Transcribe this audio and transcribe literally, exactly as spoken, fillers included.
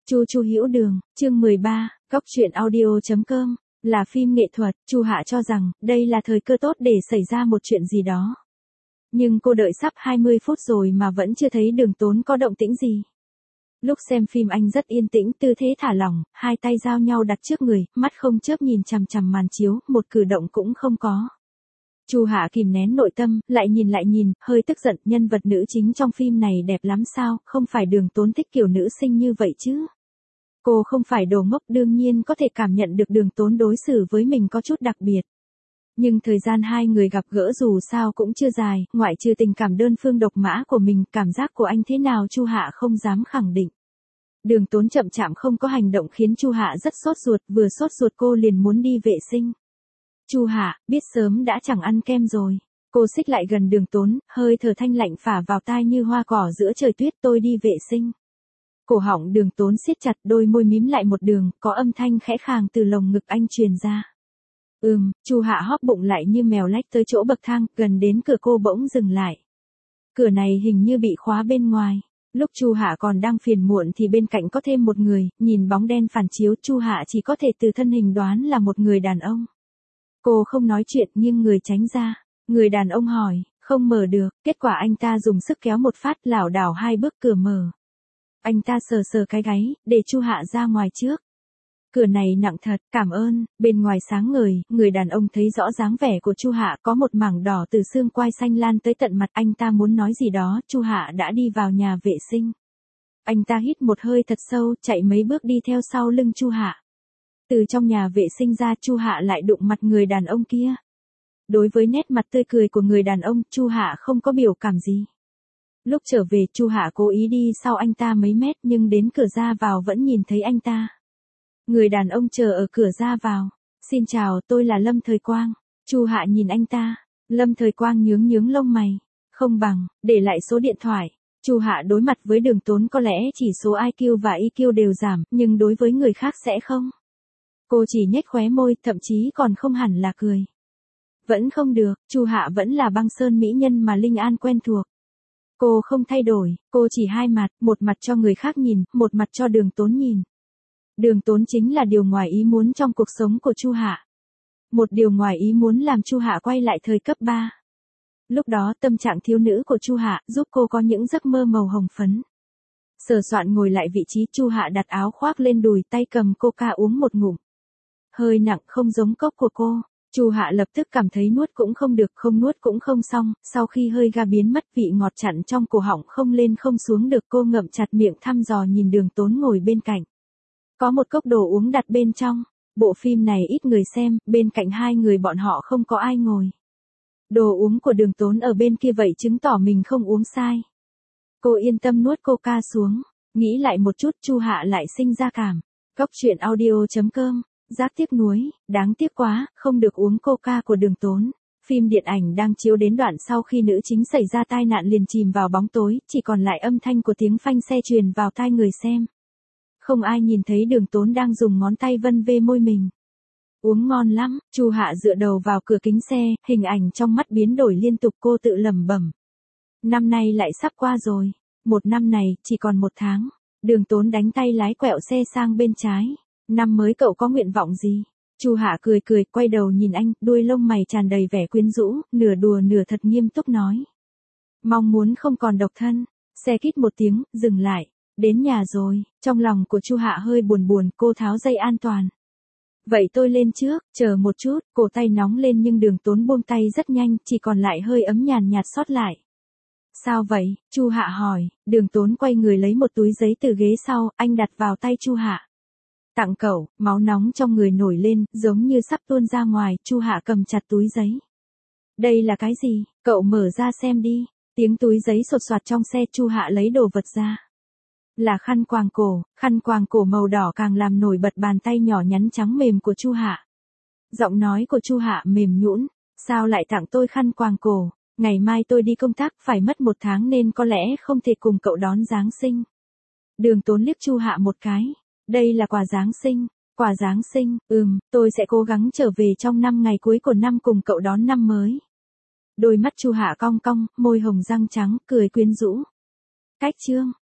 Chu Chu Hiểu Đường, chương mười ba, Góc truyện audio chấm com, là phim nghệ thuật, Chu Hạ cho rằng, đây là thời cơ tốt để xảy ra một chuyện gì đó. Nhưng cô đợi sắp hai mươi phút rồi mà vẫn chưa thấy Đường Tốn có động tĩnh gì. Lúc xem phim anh rất yên tĩnh, tư thế thả lỏng, hai tay giao nhau đặt trước người, mắt không chớp nhìn chằm chằm màn chiếu, một cử động cũng không có. Chu Hạ kìm nén nội tâm, lại nhìn lại nhìn, hơi tức giận, nhân vật nữ chính trong phim này đẹp lắm sao, không phải Đường Tốn thích kiểu nữ sinh như vậy chứ. Cô không phải đồ ngốc, đương nhiên có thể cảm nhận được Đường Tốn đối xử với mình có chút đặc biệt. Nhưng thời gian hai người gặp gỡ dù sao cũng chưa dài, ngoại trừ tình cảm đơn phương độc mã của mình, cảm giác của anh thế nào Chu Hạ không dám khẳng định. Đường Tốn chậm chạp không có hành động khiến Chu Hạ rất sốt ruột, vừa sốt ruột cô liền muốn đi vệ sinh. Chu Hạ, biết sớm đã chẳng ăn kem rồi. Cô xích lại gần Đường Tốn, hơi thở thanh lạnh phả vào tai như hoa cỏ giữa trời tuyết, tôi đi vệ sinh. Cổ họng Đường Tốn siết chặt, đôi môi mím lại một đường, có âm thanh khẽ khàng từ lồng ngực anh truyền ra. Ừm, Chu Hạ hóp bụng lại như mèo lách tới chỗ bậc thang, gần đến cửa cô bỗng dừng lại. Cửa này hình như bị khóa bên ngoài. Lúc Chu Hạ còn đang phiền muộn thì bên cạnh có thêm một người, nhìn bóng đen phản chiếu, Chu Hạ chỉ có thể từ thân hình đoán là một người đàn ông. Cô không nói chuyện nhưng người tránh ra. Người đàn ông hỏi, không mở được, kết quả anh ta dùng sức kéo một phát, lảo đảo hai bước cửa mở. Anh ta sờ sờ cái gáy, để Chu Hạ ra ngoài trước. Cửa này nặng thật, cảm ơn, bên ngoài sáng ngời, người đàn ông thấy rõ dáng vẻ của Chu Hạ, có một mảng đỏ từ xương quai xanh lan tới tận mặt, anh ta muốn nói gì đó, Chu Hạ đã đi vào nhà vệ sinh. Anh ta hít một hơi thật sâu, chạy mấy bước đi theo sau lưng Chu Hạ. Từ trong nhà vệ sinh ra, Chu Hạ lại đụng mặt người đàn ông kia. Đối với nét mặt tươi cười của người đàn ông, Chu Hạ không có biểu cảm gì. Lúc trở về, Chu Hạ cố ý đi sau anh ta mấy mét nhưng đến cửa ra vào vẫn nhìn thấy anh ta. Người đàn ông chờ ở cửa ra vào. Xin chào, tôi là Lâm Thời Quang. Chu Hạ nhìn anh ta. Lâm Thời Quang nhướng nhướng lông mày. Không bằng, để lại số điện thoại. Chu Hạ đối mặt với Đường Tốn có lẽ chỉ số i kiu và i kiu đều giảm, nhưng đối với người khác sẽ không. Cô chỉ nhếch khóe môi, thậm chí còn không hẳn là cười. Vẫn không được, Chu Hạ vẫn là băng sơn mỹ nhân mà Linh An quen thuộc. Cô không thay đổi, cô chỉ hai mặt, một mặt cho người khác nhìn, một mặt cho Đường Tốn nhìn. Đường Tốn chính là điều ngoài ý muốn trong cuộc sống của Chu Hạ. Một điều ngoài ý muốn làm Chu Hạ quay lại thời cấp ba. Lúc đó tâm trạng thiếu nữ của Chu Hạ giúp cô có những giấc mơ màu hồng phấn. Sờ soạn ngồi lại vị trí, Chu Hạ đặt áo khoác lên đùi, tay cầm coca uống một ngụm. Hơi nặng, không giống cốc của cô. Chu Hạ lập tức cảm thấy nuốt cũng không được, không nuốt cũng không xong, sau khi hơi ga biến mất, vị ngọt chặn trong cổ họng không lên không xuống được, cô ngậm chặt miệng thăm dò nhìn Đường Tốn ngồi bên cạnh. Có một cốc đồ uống đặt bên trong. Bộ phim này ít người xem, bên cạnh hai người bọn họ không có ai ngồi. Đồ uống của Đường Tốn ở bên kia vậy chứng tỏ mình không uống sai. Cô yên tâm nuốt coca xuống, nghĩ lại một chút, Chu Hạ lại sinh ra cảm. Góc truyện audio chấm com, giác tiếc nuối, đáng tiếc quá, không được uống coca của Đường Tốn. Phim điện ảnh đang chiếu đến đoạn sau khi nữ chính xảy ra tai nạn liền chìm vào bóng tối, chỉ còn lại âm thanh của tiếng phanh xe truyền vào tai người xem. Không ai nhìn thấy Đường Tốn đang dùng ngón tay vân vê môi mình. Uống ngon lắm, Chu Hạ dựa đầu vào cửa kính xe, hình ảnh trong mắt biến đổi liên tục, cô tự lẩm bẩm. Năm nay lại sắp qua rồi, một năm này, chỉ còn một tháng. Đường Tốn đánh tay lái quẹo xe sang bên trái. Năm mới cậu có nguyện vọng gì? Chu Hạ cười cười, quay đầu nhìn anh, đuôi lông mày tràn đầy vẻ quyến rũ, nửa đùa nửa thật nghiêm túc nói. Mong muốn không còn độc thân. Xe kít một tiếng, dừng lại. Đến nhà rồi, trong lòng của Chu Hạ hơi buồn buồn, cô tháo dây an toàn. Vậy tôi lên trước, chờ một chút, cổ tay nóng lên nhưng Đường Tốn buông tay rất nhanh, chỉ còn lại hơi ấm nhàn nhạt sót lại. Sao vậy? Chu Hạ hỏi. Đường Tốn quay người lấy một túi giấy từ ghế sau, anh đặt vào tay Chu Hạ. Tặng cậu, máu nóng trong người nổi lên, giống như sắp tuôn ra ngoài, Chu Hạ cầm chặt túi giấy. Đây là cái gì? Cậu mở ra xem đi. Tiếng túi giấy sột soạt trong xe, Chu Hạ lấy đồ vật ra. Là khăn quàng cổ, khăn quàng cổ màu đỏ càng làm nổi bật bàn tay nhỏ nhắn trắng mềm của Chu Hạ. Giọng nói của Chu Hạ mềm nhũn, sao lại tặng tôi khăn quàng cổ, ngày mai tôi đi công tác phải mất một tháng nên có lẽ không thể cùng cậu đón Giáng sinh. Đường Tốn liếc Chu Hạ một cái, đây là quà Giáng sinh, quà Giáng sinh, ừm, tôi sẽ cố gắng trở về trong năm ngày cuối của năm cùng cậu đón năm mới. Đôi mắt Chu Hạ cong cong, môi hồng răng trắng, cười quyến rũ. Cách chương.